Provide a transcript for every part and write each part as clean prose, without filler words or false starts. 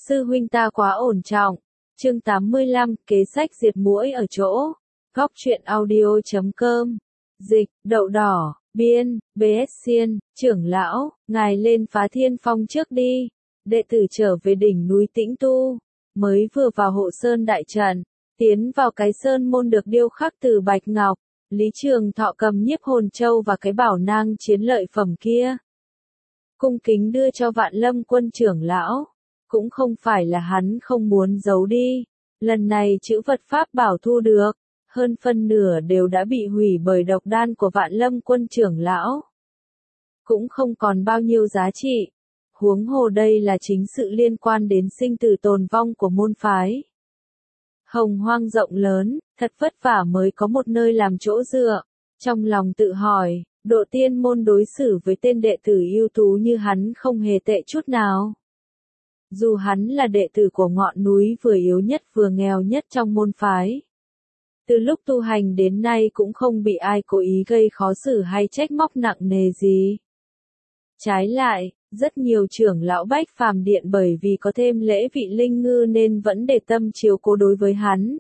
Sư huynh ta quá ổn trọng. Chương 85, kế sách diệt muỗi ở chỗ. Góc truyện audio.com. Dịch, đậu đỏ, biên, BS Xiên, trưởng lão, ngài lên Phá Thiên Phong trước đi. Đệ tử trở về đỉnh núi Tĩnh Tu. Mới vừa vào hộ sơn đại trận, tiến vào cái sơn môn được điêu khắc từ bạch ngọc. Lý Trường Thọ cầm nhiếp hồn châu và cái bảo nang chiến lợi phẩm kia. Cung kính đưa cho Vạn Lâm Quân trưởng lão. Cũng không phải là hắn không muốn giấu đi. Lần này chữ vật pháp bảo thu được, hơn phân nửa đều đã bị hủy bởi độc đan của Vạn Lâm Quân trưởng lão. Cũng không còn bao nhiêu giá trị. Huống hồ đây là chính sự liên quan đến sinh tử tồn vong của môn phái. Hồng hoang rộng lớn, thật vất vả mới có một nơi làm chỗ dựa. Trong lòng tự hỏi, Độ Tiên môn đối xử với tên đệ tử ưu tú như hắn không hề tệ chút nào. Dù hắn là đệ tử của ngọn núi vừa yếu nhất vừa nghèo nhất trong môn phái. Từ lúc tu hành đến nay cũng không bị ai cố ý gây khó xử hay trách móc nặng nề gì. Trái lại, rất nhiều trưởng lão Bách Phàm Điện bởi vì có thêm lễ vị linh ngư nên vẫn để tâm chiếu cố đối với hắn.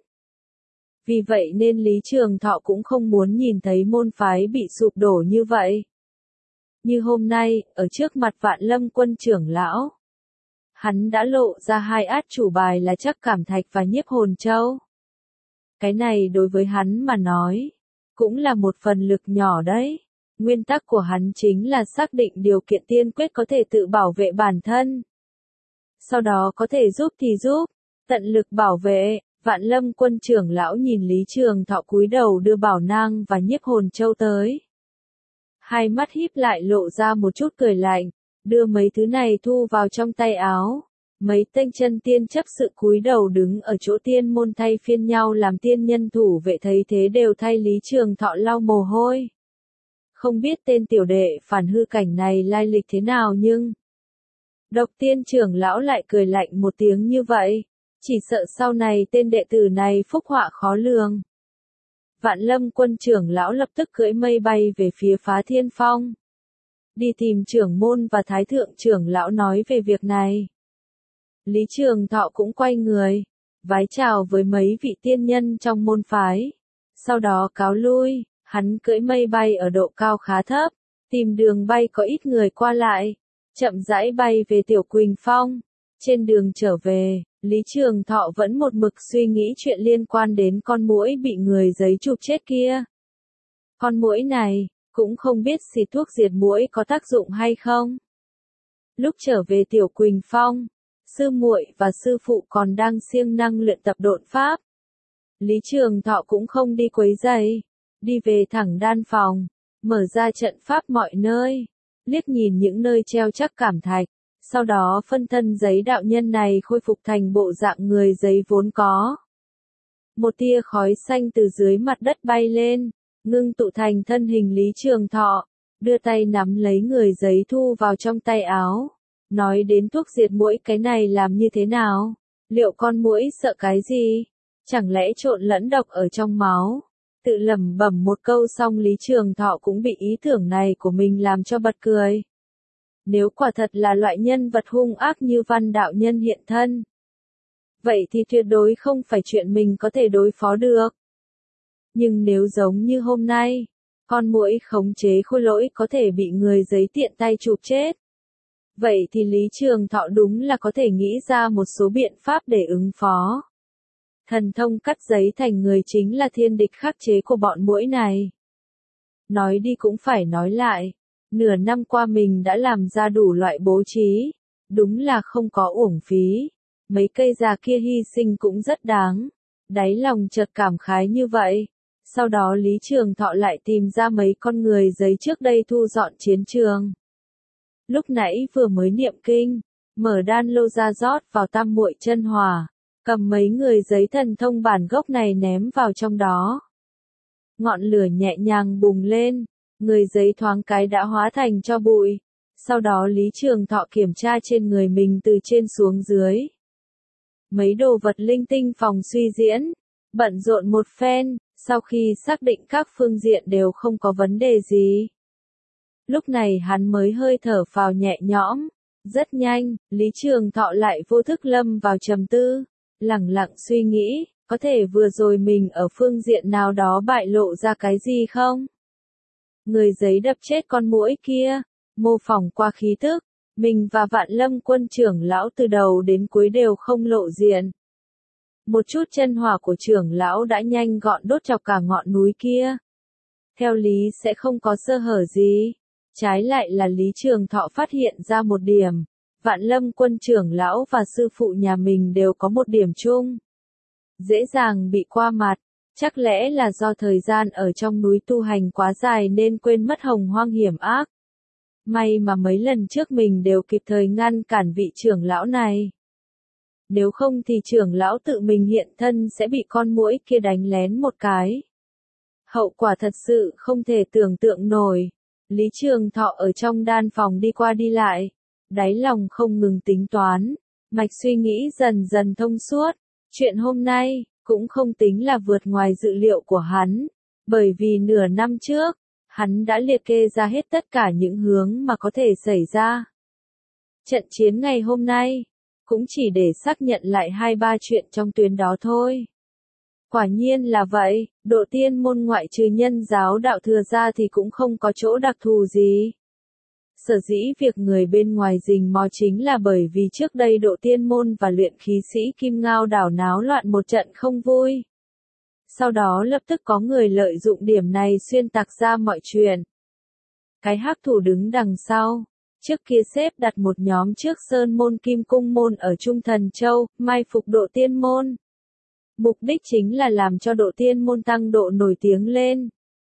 Vì vậy nên Lý Trường Thọ cũng không muốn nhìn thấy môn phái bị sụp đổ như vậy. Như hôm nay, ở trước mặt Vạn Lâm Quân trưởng lão, hắn đã lộ ra hai át chủ bài là Trắc Cảm Thạch và Nhiếp Hồn Châu. Cái này đối với hắn mà nói, cũng là một phần lực nhỏ đấy. Nguyên tắc của hắn chính là xác định điều kiện tiên quyết có thể tự bảo vệ bản thân. Sau đó có thể giúp thì giúp, tận lực bảo vệ. Vạn Lâm Quân trưởng lão nhìn Lý Trường Thọ cúi đầu đưa bảo nang và Nhiếp Hồn Châu tới. Hai mắt híp lại lộ ra một chút cười lạnh, đưa mấy thứ này thu vào trong tay áo. Mấy tên chân tiên chấp sự cúi đầu đứng ở chỗ tiên môn thay phiên nhau làm tiên nhân thủ vệ thấy thế đều thay Lý Trường Thọ lau mồ hôi. Không biết tên tiểu đệ phản hư cảnh này lai lịch thế nào nhưng... Độc Tiên trưởng lão lại cười lạnh một tiếng như vậy. Chỉ sợ sau này tên đệ tử này phúc họa khó lường. Vạn Lâm Quân trưởng lão lập tức cưỡi mây bay về phía Phá Thiên Phong. Đi tìm trưởng môn và thái thượng trưởng lão nói về việc này. Lý Trường Thọ cũng quay người, vái chào với mấy vị tiên nhân trong môn phái. Sau đó cáo lui, hắn cưỡi mây bay ở độ cao khá thấp, tìm đường bay có ít người qua lại, chậm rãi bay về Tiểu Quỳnh Phong. Trên đường trở về, Lý Trường Thọ vẫn một mực suy nghĩ chuyện liên quan đến con muỗi bị người giấy chụp chết kia. Con muỗi này, cũng không biết xịt thuốc diệt muỗi có tác dụng hay không. Lúc trở về Tiểu Quỳnh Phong, sư muội và sư phụ còn đang siêng năng luyện tập độn pháp. Lý Trường Thọ cũng không đi quấy rầy, đi về thẳng đan phòng, mở ra trận pháp mọi nơi, liếc nhìn những nơi treo Trắc Cảm Thạch. Sau đó phân thân giấy đạo nhân này khôi phục thành bộ dạng người giấy vốn có. Một tia khói xanh từ dưới mặt đất bay lên, ngưng tụ thành thân hình Lý Trường Thọ, đưa tay nắm lấy người giấy thu vào trong tay áo. Nói đến thuốc diệt muỗi cái này làm như thế nào? Liệu con muỗi sợ cái gì? Chẳng lẽ trộn lẫn độc ở trong máu? Tự lẩm bẩm một câu xong Lý Trường Thọ cũng bị ý tưởng này của mình làm cho bật cười. Nếu quả thật là loại nhân vật hung ác như Văn đạo nhân hiện thân, vậy thì tuyệt đối không phải chuyện mình có thể đối phó được. Nhưng nếu giống như hôm nay, con muỗi khống chế khôi lỗi có thể bị người giấy tiện tay chụp chết. Vậy thì Lý Trường Thọ đúng là có thể nghĩ ra một số biện pháp để ứng phó. Thần thông cắt giấy thành người chính là thiên địch khắc chế của bọn muỗi này. Nói đi cũng phải nói lại. Nửa năm qua mình đã làm ra đủ loại bố trí, đúng là không có uổng phí. Mấy cây già kia hy sinh cũng rất đáng. Đáy lòng chợt cảm khái như vậy. Sau đó Lý Trường Thọ lại tìm ra mấy con người giấy trước đây thu dọn chiến trường. Lúc nãy vừa mới niệm kinh, mở đan lô ra rót vào tam muội chân hỏa, cầm mấy người giấy thần thông bản gốc này ném vào trong đó. Ngọn lửa nhẹ nhàng bùng lên. Người giấy thoáng cái đã hóa thành tro bụi. Sau đó Lý Trường Thọ kiểm tra trên người mình từ trên xuống dưới. Mấy đồ vật linh tinh phòng suy diễn, bận rộn một phen, sau khi xác định các phương diện đều không có vấn đề gì. Lúc này hắn mới hơi thở phào nhẹ nhõm, Rất nhanh, Lý Trường Thọ lại vô thức lâm vào trầm tư, lẳng lặng suy nghĩ, có thể vừa rồi mình ở phương diện nào đó bại lộ ra cái gì không? Người giấy đập chết con muỗi kia, mô phỏng qua khí tức, mình và Vạn Lâm Quân trưởng lão từ đầu đến cuối đều không lộ diện. Một chút chân hỏa của trưởng lão đã nhanh gọn đốt chọc cả ngọn núi kia. Theo lý sẽ không có sơ hở gì. Trái lại là Lý Trường Thọ phát hiện ra một điểm. Vạn Lâm Quân trưởng lão và sư phụ nhà mình đều có một điểm chung. Dễ dàng bị qua mặt. Chắc lẽ là do thời gian ở trong núi tu hành quá dài nên quên mất hồng hoang hiểm ác. May mà mấy lần trước mình đều kịp thời ngăn cản vị trưởng lão này. Nếu không thì trưởng lão tự mình hiện thân sẽ bị con muỗi kia đánh lén một cái. Hậu quả thật sự không thể tưởng tượng nổi. Lý Trường Thọ ở trong đan phòng đi qua đi lại. Đáy lòng không ngừng tính toán. Mạch suy nghĩ dần dần thông suốt. Chuyện hôm nay cũng không tính là vượt ngoài dự liệu của hắn. Bởi vì nửa năm trước, hắn đã liệt kê ra hết tất cả những hướng mà có thể xảy ra. Trận chiến ngày hôm nay cũng chỉ để xác nhận lại 2-3 chuyện trong tuyến đó thôi. Quả nhiên là vậy, Độ Tiên môn ngoại trừ nhân giáo đạo thừa ra thì cũng không có chỗ đặc thù gì. Sở dĩ việc người bên ngoài rình mò chính là bởi vì trước đây Độ Tiên môn và luyện khí sĩ Kim Ngao đảo náo loạn một trận không vui. Sau đó lập tức có người lợi dụng điểm này xuyên tạc ra mọi chuyện. Cái hắc thủ đứng đằng sau. Trước kia xếp đặt một nhóm trước Sơn môn Kim Cung môn ở Trung Thần Châu, mai phục Độ Tiên môn. Mục đích chính là làm cho Độ Tiên môn tăng độ nổi tiếng lên.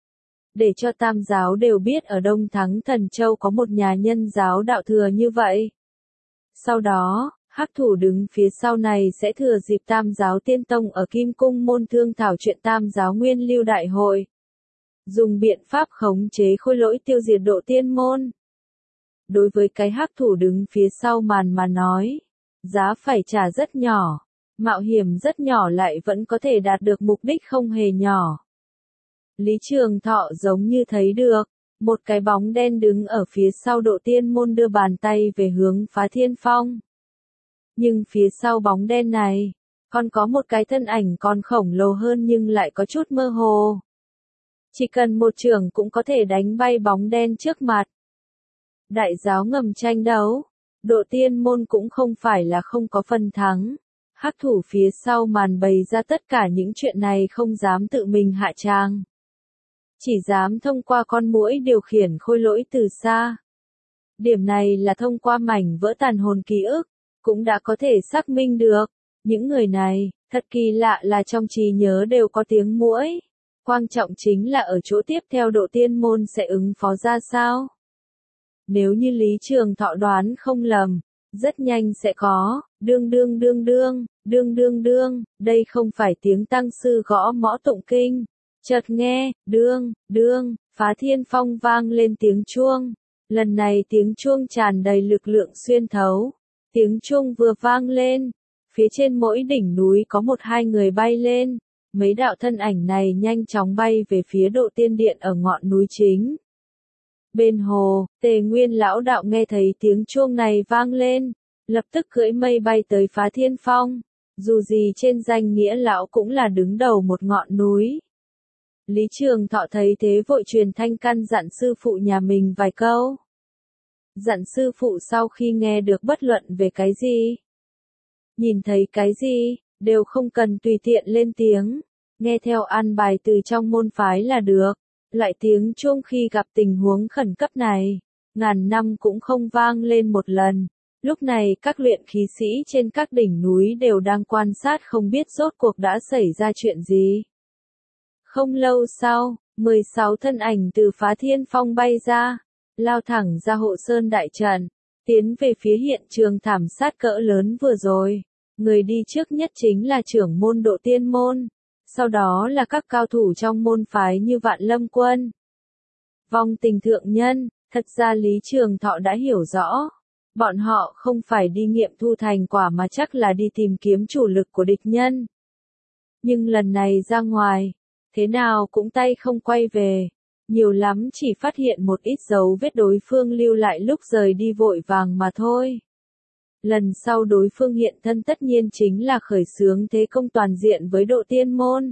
Để cho tam giáo đều biết ở Đông Thắng Thần Châu có một nhà nhân giáo đạo thừa như vậy. Sau đó, hắc thủ đứng phía sau này sẽ thừa dịp tam giáo tiên tông ở Kim Cung môn thương thảo chuyện tam giáo nguyên lưu đại hội. Dùng biện pháp khống chế khôi lỗi tiêu diệt Độ Tiên môn. Đối với cái hắc thủ đứng phía sau màn mà nói, giá phải trả rất nhỏ, mạo hiểm rất nhỏ lại vẫn có thể đạt được mục đích không hề nhỏ. Lý Trường Thọ giống như thấy được, một cái bóng đen đứng ở phía sau Độ Tiên môn đưa bàn tay về hướng Phá Thiên Phong. Nhưng phía sau bóng đen này, còn có một cái thân ảnh còn khổng lồ hơn nhưng lại có chút mơ hồ. Chỉ cần một chưởng cũng có thể đánh bay bóng đen trước mặt. Đại giáo ngầm tranh đấu, Độ Tiên môn cũng không phải là không có phần thắng. Hắc thủ phía sau màn bày ra tất cả những chuyện này không dám tự mình hạ tràng. Chỉ dám thông qua con muỗi điều khiển khôi lỗi từ xa. Điểm này là thông qua mảnh vỡ tàn hồn ký ức, cũng đã có thể xác minh được. Những người này, thật kỳ lạ là trong trí nhớ đều có tiếng muỗi. Quan trọng chính là ở chỗ tiếp theo Độ Tiên môn sẽ ứng phó ra sao. Nếu như Lý Trường Thọ đoán không lầm, rất nhanh sẽ có, đương, đây không phải tiếng tăng sư gõ mõ tụng kinh. Chợt nghe, Phá Thiên Phong vang lên tiếng chuông. Lần này tiếng chuông tràn đầy lực lượng xuyên thấu. Tiếng chuông vừa vang lên, phía trên mỗi đỉnh núi có 1-2 người bay lên. Mấy đạo thân ảnh này nhanh chóng bay về phía Độ Tiên Điện ở ngọn núi chính. Bên hồ, Tề Nguyên lão đạo nghe thấy tiếng chuông này vang lên, lập tức cưỡi mây bay tới Phá Thiên Phong. Dù gì trên danh nghĩa lão cũng là đứng đầu một ngọn núi. Lý Trường Thọ thấy thế vội truyền thanh căn dặn sư phụ nhà mình vài câu. Dặn sư phụ sau khi nghe được bất luận về cái gì, nhìn thấy cái gì, đều không cần tùy tiện lên tiếng, nghe theo an bài từ trong môn phái là được. Lại tiếng chuông khi gặp tình huống khẩn cấp này, ngàn năm cũng không vang lên một lần. Lúc này các luyện khí sĩ trên các đỉnh núi đều đang quan sát không biết rốt cuộc đã xảy ra chuyện gì. Không lâu sau, 16 thân ảnh từ Phá Thiên Phong bay ra, lao thẳng ra Hộ Sơn đại trận, tiến về phía hiện trường thảm sát cỡ lớn vừa rồi. Người đi trước nhất chính là trưởng môn Độ Tiên môn. Sau đó là các cao thủ trong môn phái như Vạn Lâm Quân. Vong Tình thượng nhân, thật ra Lý Trường Thọ đã hiểu rõ. Bọn họ không phải đi nghiệm thu thành quả mà chắc là đi tìm kiếm chủ lực của địch nhân. Nhưng lần này ra ngoài, thế nào cũng tay không quay về. Nhiều lắm chỉ phát hiện một ít dấu vết đối phương lưu lại lúc rời đi vội vàng mà thôi. Lần sau đối phương hiện thân tất nhiên chính là khởi xướng thế công toàn diện với Độ Tiên Môn.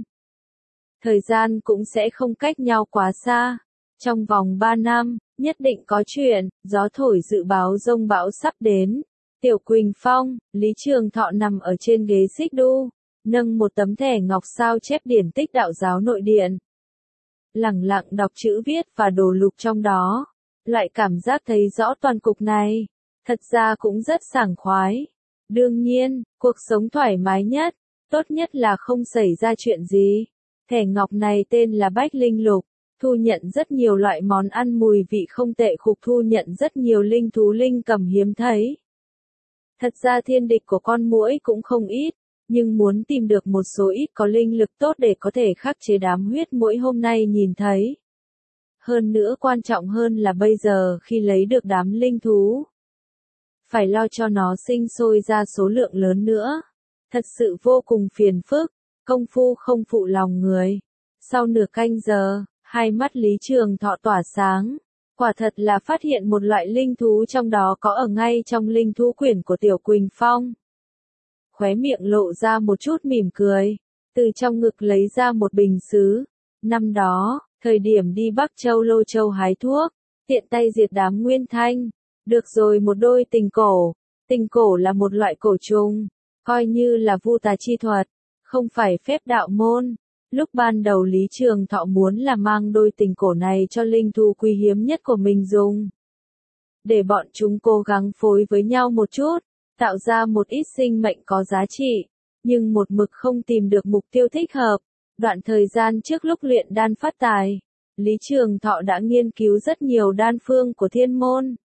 Thời gian cũng sẽ không cách nhau quá xa. Trong vòng 3 năm, nhất định có chuyện, gió thổi dự báo dông bão sắp đến. Tiểu Quỳnh Phong, Lý Trường Thọ nằm ở trên ghế xích đu, nâng một tấm thẻ ngọc sao chép điển tích đạo giáo nội điện. Lẳng lặng đọc chữ viết và đồ lục trong đó. Loại cảm giác thấy rõ toàn cục này, thật ra cũng rất sảng khoái. Đương nhiên, cuộc sống thoải mái nhất, tốt nhất là không xảy ra chuyện gì. Thẻ ngọc này tên là Bách Linh Lục, thu nhận rất nhiều loại món ăn mùi vị không tệ, khục thu nhận rất nhiều linh thú linh cầm hiếm thấy. Thật ra thiên địch của con muỗi cũng không ít, nhưng muốn tìm được một số ít có linh lực tốt để có thể khắc chế đám huyết muỗi hôm nay nhìn thấy. Hơn nữa quan trọng hơn là bây giờ khi lấy được đám linh thú, phải lo cho nó sinh sôi ra số lượng lớn nữa. Thật sự vô cùng phiền phức, công phu không phụ lòng người. Sau nửa canh giờ, hai mắt Lý Trường Thọ tỏa sáng. Quả thật là phát hiện một loại linh thú trong đó có ở ngay trong linh thú quyển của Tiểu Quỳnh Phong. Khóe miệng lộ ra một chút mỉm cười, từ trong ngực lấy ra một bình sứ. Năm đó, thời điểm đi Bắc Châu Lô Châu hái thuốc, tiện tay diệt đám Nguyên Thanh. Được rồi, một đôi tình cổ. Tình cổ là một loại cổ trùng, coi như là vu tà chi thuật, không phải phép đạo môn. Lúc ban đầu Lý Trường Thọ muốn là mang đôi tình cổ này cho linh thú quý hiếm nhất của mình dùng. Để bọn chúng cố gắng phối với nhau một chút, tạo ra một ít sinh mệnh có giá trị, nhưng một mực không tìm được mục tiêu thích hợp. Đoạn thời gian trước lúc luyện đan phát tài, Lý Trường Thọ đã nghiên cứu rất nhiều đan phương của thiên môn.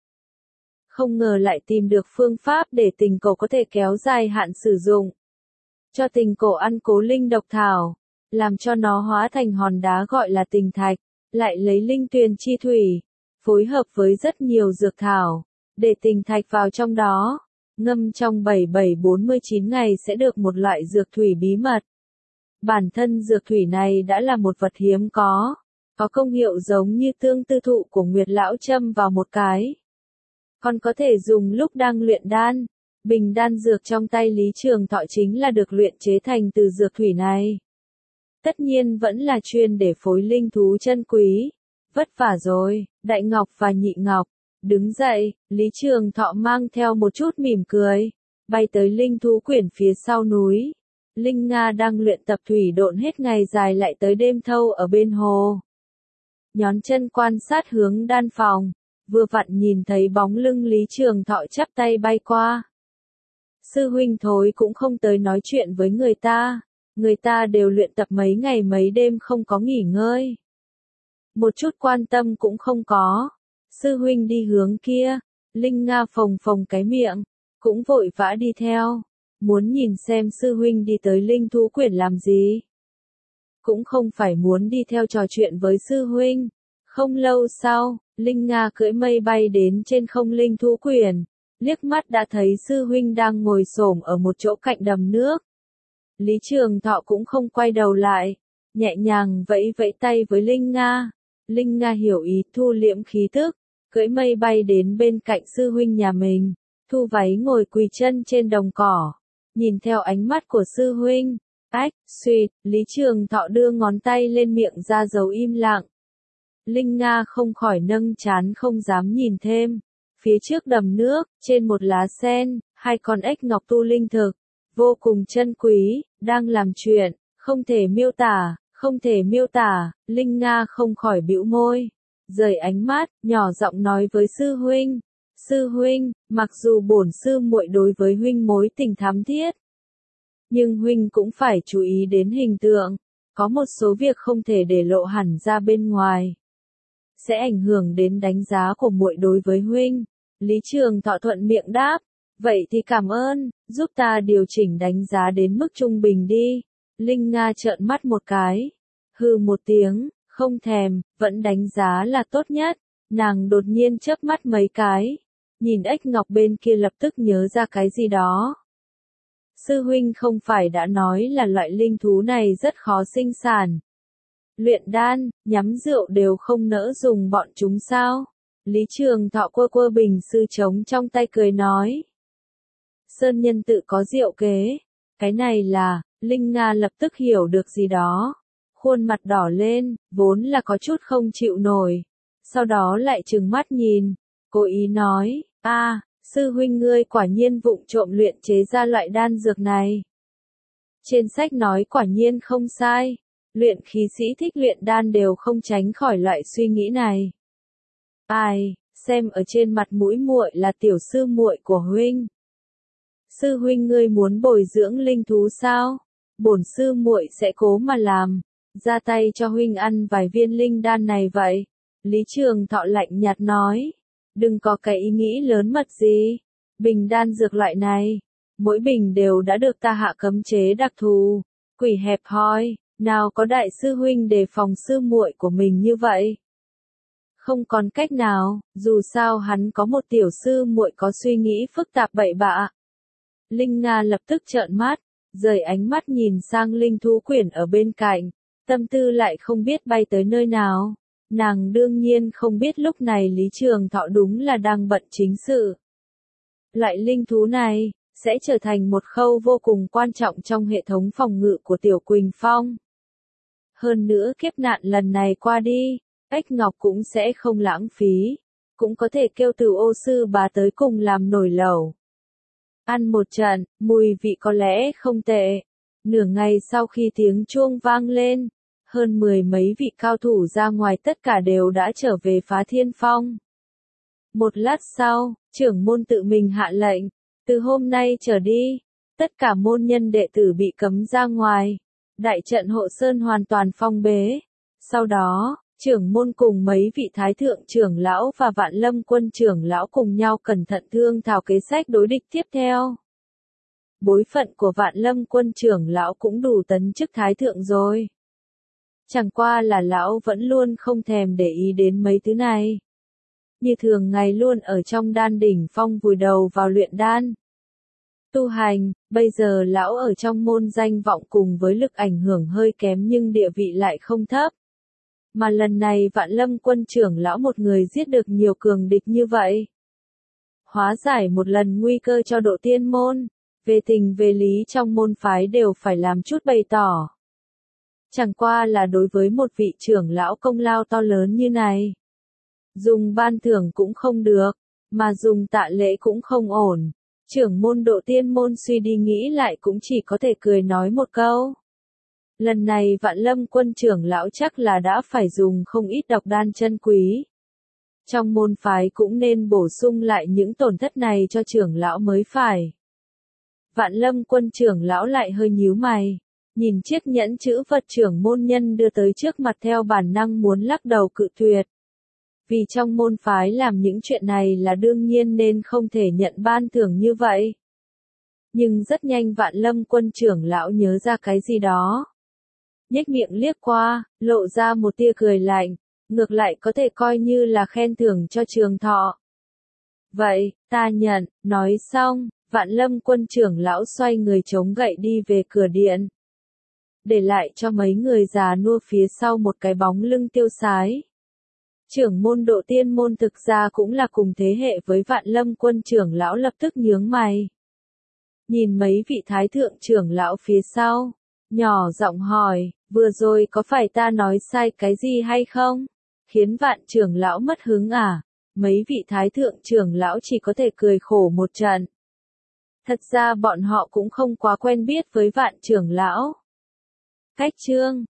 Không ngờ lại tìm được phương pháp để tình cổ có thể kéo dài hạn sử dụng. Cho tình cổ ăn cố linh độc thảo, làm cho nó hóa thành hòn đá gọi là tình thạch, lại lấy linh tuyền chi thủy, phối hợp với rất nhiều dược thảo, để tình thạch vào trong đó, ngâm trong 77-49 ngày sẽ được một loại dược thủy bí mật. Bản thân dược thủy này đã là một vật hiếm có công hiệu giống như tương tư thụ của Nguyệt Lão châm vào một cái. Còn có thể dùng lúc đang luyện đan. Bình đan dược trong tay Lý Trường Thọ chính là được luyện chế thành từ dược thủy này. Tất nhiên vẫn là chuyên để phối linh thú chân quý. Vất vả rồi, Đại Ngọc và Nhị Ngọc. Đứng dậy, Lý Trường Thọ mang theo một chút mỉm cười, bay tới linh thú quyển phía sau núi. Linh Nga đang luyện tập thủy độn hết ngày dài lại tới đêm thâu ở bên hồ. Nhón chân quan sát hướng đan phòng, vừa vặn nhìn thấy bóng lưng Lý Trường Thọ chắp tay bay qua. Sư huynh thối cũng không tới nói chuyện với người ta đều luyện tập mấy ngày mấy đêm không có nghỉ ngơi. Một chút quan tâm cũng không có. Sư huynh đi hướng kia, Linh Nga phồng phồng cái miệng, cũng vội vã đi theo, muốn nhìn xem sư huynh đi tới linh thú quyển làm gì. Cũng không phải muốn đi theo trò chuyện với sư huynh. Không lâu sau, Linh Nga cưỡi mây bay đến trên không linh thú quyển, liếc mắt đã thấy sư huynh đang ngồi xổm ở một chỗ cạnh đầm nước. Lý Trường Thọ cũng không quay đầu lại, nhẹ nhàng vẫy vẫy tay với Linh Nga. Linh Nga hiểu ý thu liễm khí tức, cưỡi mây bay đến bên cạnh sư huynh nhà mình, thu váy ngồi quỳ chân trên đồng cỏ, nhìn theo ánh mắt của sư huynh. Ách, suýt, Lý Trường Thọ đưa ngón tay lên miệng ra dấu im lặng. Linh Nga không khỏi nâng trán không dám nhìn thêm. Phía trước đầm nước, trên một lá sen, hai con ếch ngọc tu linh thực, vô cùng chân quý, đang làm chuyện, không thể miêu tả, Linh Nga không khỏi bĩu môi, rời ánh mắt, nhỏ giọng nói với sư huynh, mặc dù bổn sư muội đối với huynh mối tình thắm thiết, nhưng huynh cũng phải chú ý đến hình tượng, có một số việc không thể để lộ hẳn ra bên ngoài, sẽ ảnh hưởng đến đánh giá của muội đối với huynh. Lý Trường Thọ thuận miệng đáp, vậy thì cảm ơn, giúp ta điều chỉnh đánh giá đến mức trung bình đi. Linh Nga trợn mắt một cái, hừ một tiếng, không thèm, vẫn đánh giá là tốt nhất. Nàng đột nhiên chớp mắt mấy cái, nhìn ếch ngọc bên kia lập tức nhớ ra cái gì đó. Sư huynh không phải đã nói là loại linh thú này rất khó sinh sản. Luyện đan, nhắm rượu đều không nỡ dùng bọn chúng sao? Lý Trường Thọ quơ quơ bình sư trống trong tay cười nói. Sơn nhân tự có diệu kế. Cái này là, Linh Nga lập tức hiểu được gì đó. Khuôn mặt đỏ lên, vốn là có chút không chịu nổi. Sau đó lại trừng mắt nhìn, cố ý nói, sư huynh ngươi quả nhiên vụng trộm luyện chế ra loại đan dược này. Trên sách nói quả nhiên không sai, luyện khí sĩ thích luyện đan đều không tránh khỏi loại suy nghĩ này. Ai, xem ở trên mặt mũi muội là tiểu sư muội của huynh. Sư huynh ngươi muốn bồi dưỡng linh thú sao? Bổn sư muội sẽ cố mà làm, ra tay cho huynh ăn vài viên linh đan này vậy. Lý Trường Thọ lạnh nhạt nói, đừng có cái ý nghĩ lớn mật gì. Bình đan dược loại này, mỗi bình đều đã được ta hạ cấm chế đặc thù. Quỷ hẹp hòi, nào có đại sư huynh đề phòng sư muội của mình như vậy. Không còn cách nào, dù sao hắn có một tiểu sư muội có suy nghĩ phức tạp bậy bạ. Linh Nga lập tức trợn mắt, rời ánh mắt nhìn sang linh thú quyển ở bên cạnh, tâm tư lại không biết bay tới nơi nào. Nàng đương nhiên không biết lúc này Lý Trường Thọ đúng là đang bận chính sự. Loại linh thú này, sẽ trở thành một khâu vô cùng quan trọng trong hệ thống phòng ngự của Tiểu Quỳnh Phong. Hơn nữa kiếp nạn lần này qua đi, Ếch Ngọc cũng sẽ không lãng phí, cũng có thể kêu Từ Ô sư bà tới cùng làm nồi lẩu. Ăn một trận, mùi vị có lẽ không tệ. Nửa ngày sau khi tiếng chuông vang lên, hơn 10 mấy vị cao thủ ra ngoài tất cả đều đã trở về Phá Thiên Phong. Một lát sau, trưởng môn tự mình hạ lệnh, từ hôm nay trở đi, tất cả môn nhân đệ tử bị cấm ra ngoài. Đại trận hộ sơn hoàn toàn phong bế. Sau đó, trưởng môn cùng mấy vị thái thượng trưởng lão và Vạn Lâm quân trưởng lão cùng nhau cẩn thận thương thảo kế sách đối địch tiếp theo. Bối phận của Vạn Lâm quân trưởng lão cũng đủ tấn chức thái thượng rồi. Chẳng qua là lão vẫn luôn không thèm để ý đến mấy thứ này. Như thường ngày luôn ở trong đan đỉnh phong vùi đầu vào luyện đan. Tu hành, bây giờ lão ở trong môn danh vọng cùng với lực ảnh hưởng hơi kém nhưng địa vị lại không thấp. Mà lần này Vạn Lâm quân trưởng lão một người giết được nhiều cường địch như vậy. Hóa giải một lần nguy cơ cho độ tiên môn, về tình về lý trong môn phái đều phải làm chút bày tỏ. Chẳng qua là đối với một vị trưởng lão công lao to lớn như này. Dùng ban thưởng cũng không được, mà dùng tạ lễ cũng không ổn. Trưởng môn độ tiên môn suy đi nghĩ lại cũng chỉ có thể cười nói một câu. Lần này Vạn Lâm quân trưởng lão chắc là đã phải dùng không ít độc đan chân quý. Trong môn phái cũng nên bổ sung lại những tổn thất này cho trưởng lão mới phải. Vạn Lâm quân trưởng lão lại hơi nhíu mày, nhìn chiếc nhẫn chữ vật trưởng môn nhân đưa tới trước mặt theo bản năng muốn lắc đầu cự tuyệt. Vì trong môn phái làm những chuyện này là đương nhiên nên không thể nhận ban thưởng như vậy. Nhưng rất nhanh Vạn Lâm quân trưởng lão nhớ ra cái gì đó. Nhếch miệng liếc qua, lộ ra một tia cười lạnh, ngược lại có thể coi như là khen thưởng cho Trường Thọ. Vậy, ta nhận, nói xong, Vạn Lâm quân trưởng lão xoay người chống gậy đi về cửa điện. Để lại cho mấy người già nua phía sau một cái bóng lưng tiêu sái. Trưởng môn độ tiên môn thực ra cũng là cùng thế hệ với Vạn Lâm quân trưởng lão lập tức nhướng mày. Nhìn mấy vị thái thượng trưởng lão phía sau, nhỏ giọng hỏi, vừa rồi có phải ta nói sai cái gì hay không? Khiến Vạn trưởng lão mất hứng à? Mấy vị thái thượng trưởng lão chỉ có thể cười khổ một trận. Thật ra bọn họ cũng không quá quen biết với Vạn trưởng lão. Cách chương